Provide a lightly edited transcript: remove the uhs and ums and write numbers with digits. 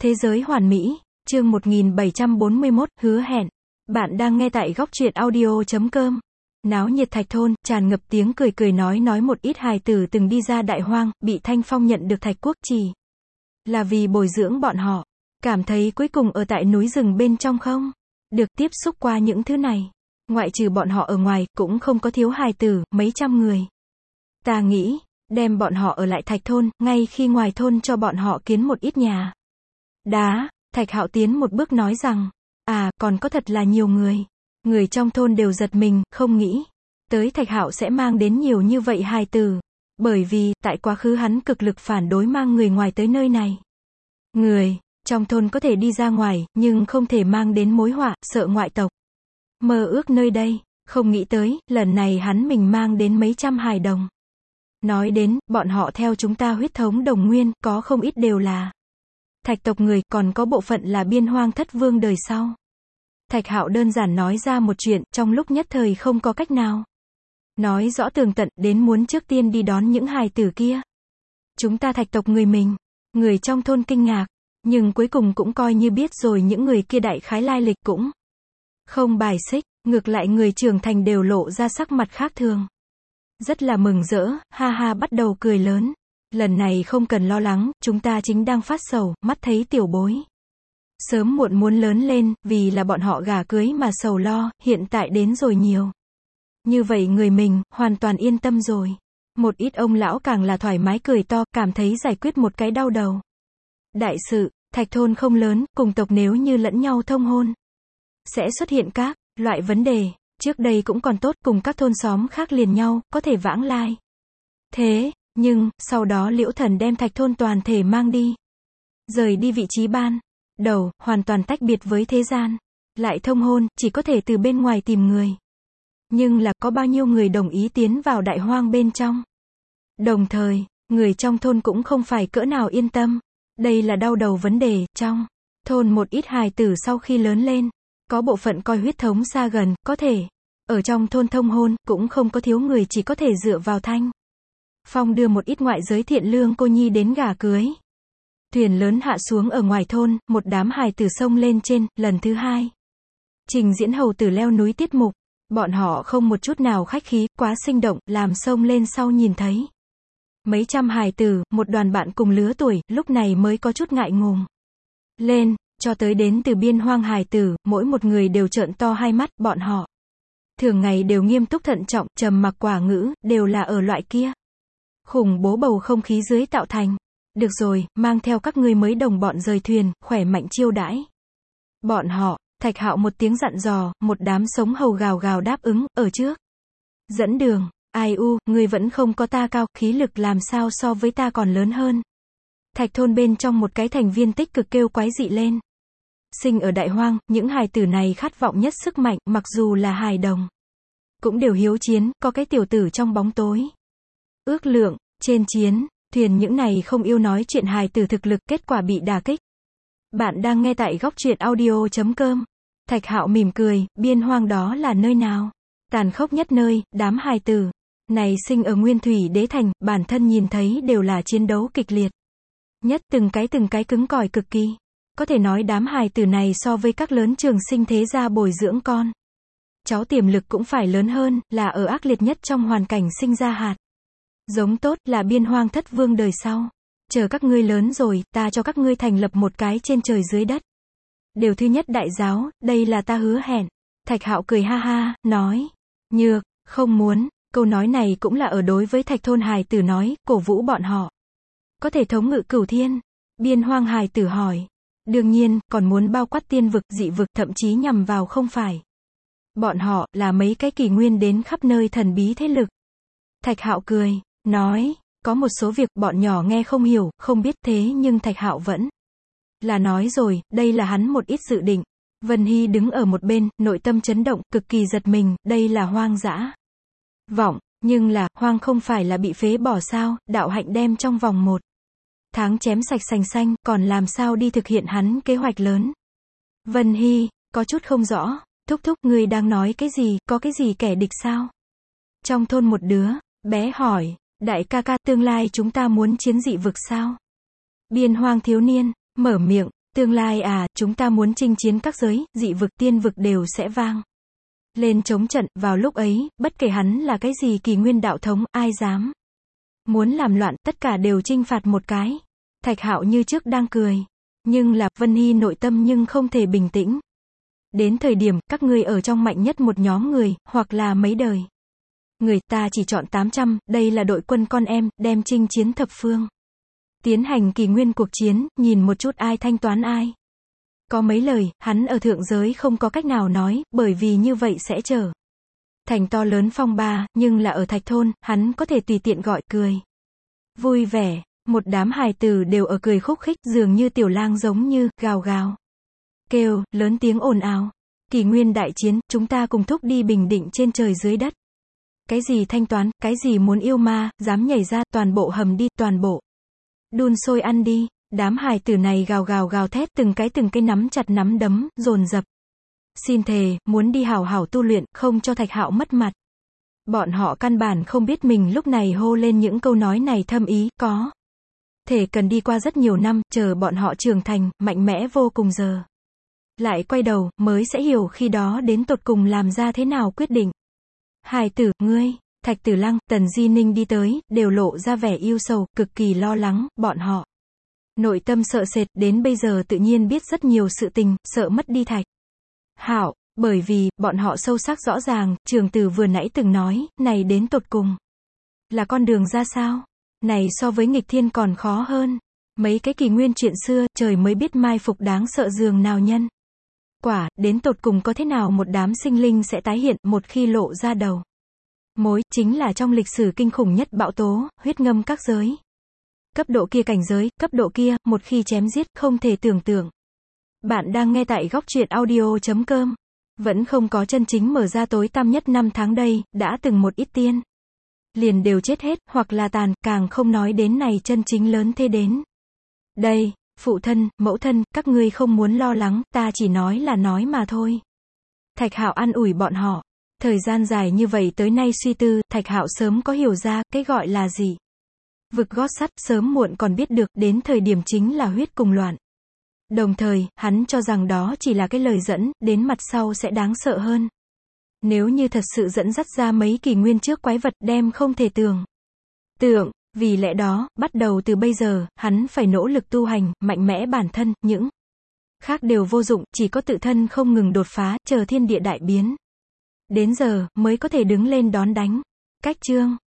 Thế giới hoàn mỹ, chương 1741, hứa hẹn. Bạn đang nghe tại góc truyện audio.com. Náo nhiệt Thạch Thôn, tràn ngập tiếng cười nói một ít hài tử từng đi ra Đại Hoang, bị Thanh Phong nhận được Thạch Quốc chỉ là vì bồi dưỡng bọn họ. Cảm thấy cuối cùng ở tại núi rừng bên trong không được tiếp xúc qua những thứ này. Ngoại trừ bọn họ ở ngoài, cũng không có thiếu hài tử, mấy trăm người. Ta nghĩ, đem bọn họ ở lại Thạch Thôn, ngay khi ngoài thôn cho bọn họ kiến một ít nhà đá. Thạch Hạo tiến một bước nói rằng, còn có thật là nhiều người. Người trong thôn đều giật mình, không nghĩ tới Thạch Hạo sẽ mang đến nhiều như vậy hài tử. Bởi vì, tại quá khứ hắn cực lực phản đối mang người ngoài tới nơi này. Người trong thôn có thể đi ra ngoài, nhưng không thể mang đến mối họa, sợ ngoại tộc mơ ước nơi đây. Không nghĩ tới, lần này hắn mình mang đến mấy trăm hài đồng. Nói đến, bọn họ theo chúng ta huyết thống đồng nguyên, có không ít đều là Thạch tộc người, còn có bộ phận là Biên Hoang Thất Vương đời sau. Thạch Hạo đơn giản nói ra một chuyện, trong lúc nhất thời không có cách nào nói rõ tường tận, đến muốn trước tiên đi đón những hài tử kia. Chúng ta Thạch tộc người người trong thôn kinh ngạc, nhưng cuối cùng cũng coi như biết rồi những người kia đại khái lai lịch cũng không bài xích, ngược lại người trưởng thành đều lộ ra sắc mặt khác thường. Rất là mừng rỡ, ha ha bắt đầu cười lớn. Lần này không cần lo lắng, chúng ta chính đang phát sầu, mắt thấy tiểu bối sớm muộn muốn lớn lên, vì là bọn họ gả cưới mà sầu lo, hiện tại đến rồi nhiều. Như vậy người mình, hoàn toàn yên tâm rồi. Một ít ông lão càng là thoải mái cười to, cảm thấy giải quyết một cái đau đầu. Đại sự, Thạch Thôn không lớn, cùng tộc nếu như lẫn nhau thông hôn, sẽ xuất hiện các loại vấn đề. Trước đây cũng còn tốt, cùng các thôn xóm khác liền nhau, có thể vãng lai. Thế, nhưng, sau đó Liễu Thần đem Thạch Thôn toàn thể mang đi. Rời đi vị trí ban đầu, hoàn toàn tách biệt với thế gian. Lại thông hôn, chỉ có thể từ bên ngoài tìm người. Nhưng là, có bao nhiêu người đồng ý tiến vào Đại Hoang bên trong. Đồng thời, người trong thôn cũng không phải cỡ nào yên tâm. Đây là đau đầu vấn đề, trong thôn một ít hài tử sau khi lớn lên, có bộ phận coi huyết thống xa gần, có thể ở trong thôn thông hôn, cũng không có thiếu người chỉ có thể dựa vào Thanh Phong đưa một ít ngoại giới thiện lương cô nhi đến gả cưới. Thuyền lớn hạ xuống ở ngoài thôn, một đám hài tử sông lên trên, lần thứ hai. Trình diễn hầu tử leo núi tiết mục. Bọn họ không một chút nào khách khí, quá sinh động, làm sông lên sau nhìn thấy mấy trăm hài tử, một đoàn bạn cùng lứa tuổi, lúc này mới có chút ngại ngùng lên, cho tới đến từ Biên Hoang hài tử, mỗi một người đều trợn to hai mắt, bọn họ thường ngày đều nghiêm túc thận trọng, trầm mặc quả ngữ, đều là ở loại kia khủng bố bầu không khí dưới tạo thành. Được rồi, mang theo các ngươi mới đồng bọn rời thuyền, khỏe mạnh chiêu đãi bọn họ. Thạch Hạo một tiếng dặn dò, một đám sống hầu gào gào đáp ứng, ở trước dẫn đường. Ai u, ngươi vẫn không có ta cao, khí lực làm sao so với ta còn lớn hơn. Thạch Thôn bên trong một cái thành viên tích cực kêu quái dị lên. Sinh ở Đại Hoang, những hài tử này khát vọng nhất sức mạnh, mặc dù là hài đồng cũng đều hiếu chiến, có cái tiểu tử trong bóng tối ước lượng, trên chiến thuyền những này không yêu nói chuyện hài tử thực lực, kết quả bị đả kích. Bạn đang nghe tại góc truyện audio.com. Thạch Hạo mỉm cười, Biên Hoang đó là nơi nào? Tàn khốc nhất nơi, đám hài tử này sinh ở Nguyên Thủy Đế Thành, bản thân nhìn thấy đều là chiến đấu kịch liệt nhất, từng cái cứng cỏi cực kỳ. Có thể nói đám hài tử này so với các lớn trường sinh thế gia bồi dưỡng con cháu tiềm lực cũng phải lớn hơn, là ở ác liệt nhất trong hoàn cảnh sinh ra hạt giống tốt, là Biên Hoang Thất Vương đời sau. Chờ các ngươi lớn rồi, ta cho các ngươi thành lập một cái trên trời dưới đất đều thứ nhất đại giáo, đây là ta hứa hẹn. Thạch Hạo cười ha ha, nói, nhược, không muốn. Câu nói này cũng là ở đối với Thạch Thôn hài tử nói, cổ vũ bọn họ có thể thống ngự cửu thiên. Biên Hoang hài tử hỏi, đương nhiên, còn muốn bao quát tiên vực, dị vực, thậm chí nhằm vào không phải bọn họ, là mấy cái kỷ nguyên đến khắp nơi thần bí thế lực. Thạch Hạo cười, nói, có một số việc bọn nhỏ nghe không hiểu, không biết, thế nhưng Thạch Hạo vẫn là nói rồi, đây là hắn một ít dự định. Vân Hy đứng ở một bên, nội tâm chấn động, cực kỳ giật mình, đây là hoang dã vọng, nhưng là, hoang không phải là bị phế bỏ sao, đạo hạnh đem trong vòng 1 tháng chém sạch sành xanh, còn làm sao đi thực hiện hắn kế hoạch lớn. Vân Hy, có chút không rõ, thúc, ngươi đang nói cái gì, có cái gì kẻ địch sao? Trong thôn một đứa bé hỏi, đại ca ca, tương lai chúng ta muốn chiến dị vực sao? Biên Hoang thiếu niên mở miệng, Tương lai à, chúng ta muốn chinh chiến các giới, dị vực, tiên vực đều sẽ vang lên chống trận, vào lúc ấy, bất kể hắn là cái gì kỳ nguyên đạo thống, ai dám muốn làm loạn, tất cả đều chinh phạt một cái. Thạch Hạo như trước đang cười. Nhưng là, Vân Hy nội tâm nhưng không thể bình tĩnh. Đến thời điểm, các ngươi ở trong mạnh nhất một nhóm người, hoặc là mấy đời người, ta chỉ chọn 800, đây là đội quân con em, đem chinh chiến thập phương. Tiến hành kỳ nguyên cuộc chiến, nhìn một chút ai thanh toán ai. Có mấy lời, hắn ở thượng giới không có cách nào nói, bởi vì như vậy sẽ trở thành to lớn phong ba, nhưng là ở Thạch Thôn, hắn có thể tùy tiện gọi cười. Vui vẻ, một đám hài tử đều ở cười khúc khích, dường như tiểu lang giống như, gào gào. Kêu, lớn tiếng ồn ào. Kỳ nguyên đại chiến, chúng ta cùng thúc đi bình định trên trời dưới đất. Cái gì thanh toán, cái gì muốn yêu ma, dám nhảy ra, toàn bộ hầm đi, toàn bộ đun sôi ăn đi. Đám hài tử này gào gào gào thét, từng cái nắm chặt nắm đấm, dồn dập. Xin thề, muốn đi hảo hảo tu luyện, không cho Thạch Hạo mất mặt. Bọn họ căn bản không biết mình lúc này hô lên những câu nói này thâm ý, có thể cần đi qua rất nhiều năm, chờ bọn họ trưởng thành, mạnh mẽ vô cùng giờ. Lại quay đầu, mới sẽ hiểu khi đó đến tột cùng làm ra thế nào quyết định. Hài tử, ngươi, Thạch Tử Lăng, Tần Di Ninh đi tới, đều lộ ra vẻ yêu sầu, cực kỳ lo lắng, bọn họ nội tâm sợ sệt, đến bây giờ tự nhiên biết rất nhiều sự tình, sợ mất đi Thạch Hạo, bởi vì, bọn họ sâu sắc rõ ràng, Trường Tử vừa nãy từng nói, này đến tột cùng là con đường ra sao? Này so với nghịch thiên còn khó hơn. Mấy cái kỳ nguyên chuyện xưa, trời mới biết mai phục đáng sợ dường nào nhân. Quả, đến tột cùng có thế nào một đám sinh linh sẽ tái hiện, một khi lộ ra đầu mối, chính là trong lịch sử kinh khủng nhất bão tố, huyết ngâm các giới. Cấp độ kia cảnh giới, cấp độ kia, một khi chém giết, không thể tưởng tượng. Bạn đang nghe tại góc truyện audio.com. Vẫn không có chân chính mở ra tối tăm nhất năm tháng đây, đã từng một ít tiên liền đều chết hết, hoặc là tàn, càng không nói đến này chân chính lớn thế đến. Đây, phụ thân, mẫu thân, các ngươi không muốn lo lắng, ta chỉ nói là nói mà thôi. Thạch Hạo an ủi bọn họ. Thời gian dài như vậy tới nay suy tư, Thạch Hạo sớm có hiểu ra, cái gọi là gì. Vực gót sắt, sớm muộn còn biết được, đến thời điểm chính là huyết cùng loạn. Đồng thời, hắn cho rằng đó chỉ là cái lời dẫn, đến mặt sau sẽ đáng sợ hơn. Nếu như thật sự dẫn dắt ra mấy kỳ nguyên trước quái vật, đem không thể tưởng tượng, vì lẽ đó, bắt đầu từ bây giờ, hắn phải nỗ lực tu hành, mạnh mẽ bản thân, những khác đều vô dụng, chỉ có tự thân không ngừng đột phá, chờ thiên địa đại biến. Đến giờ, mới có thể đứng lên đón đánh. Cách chương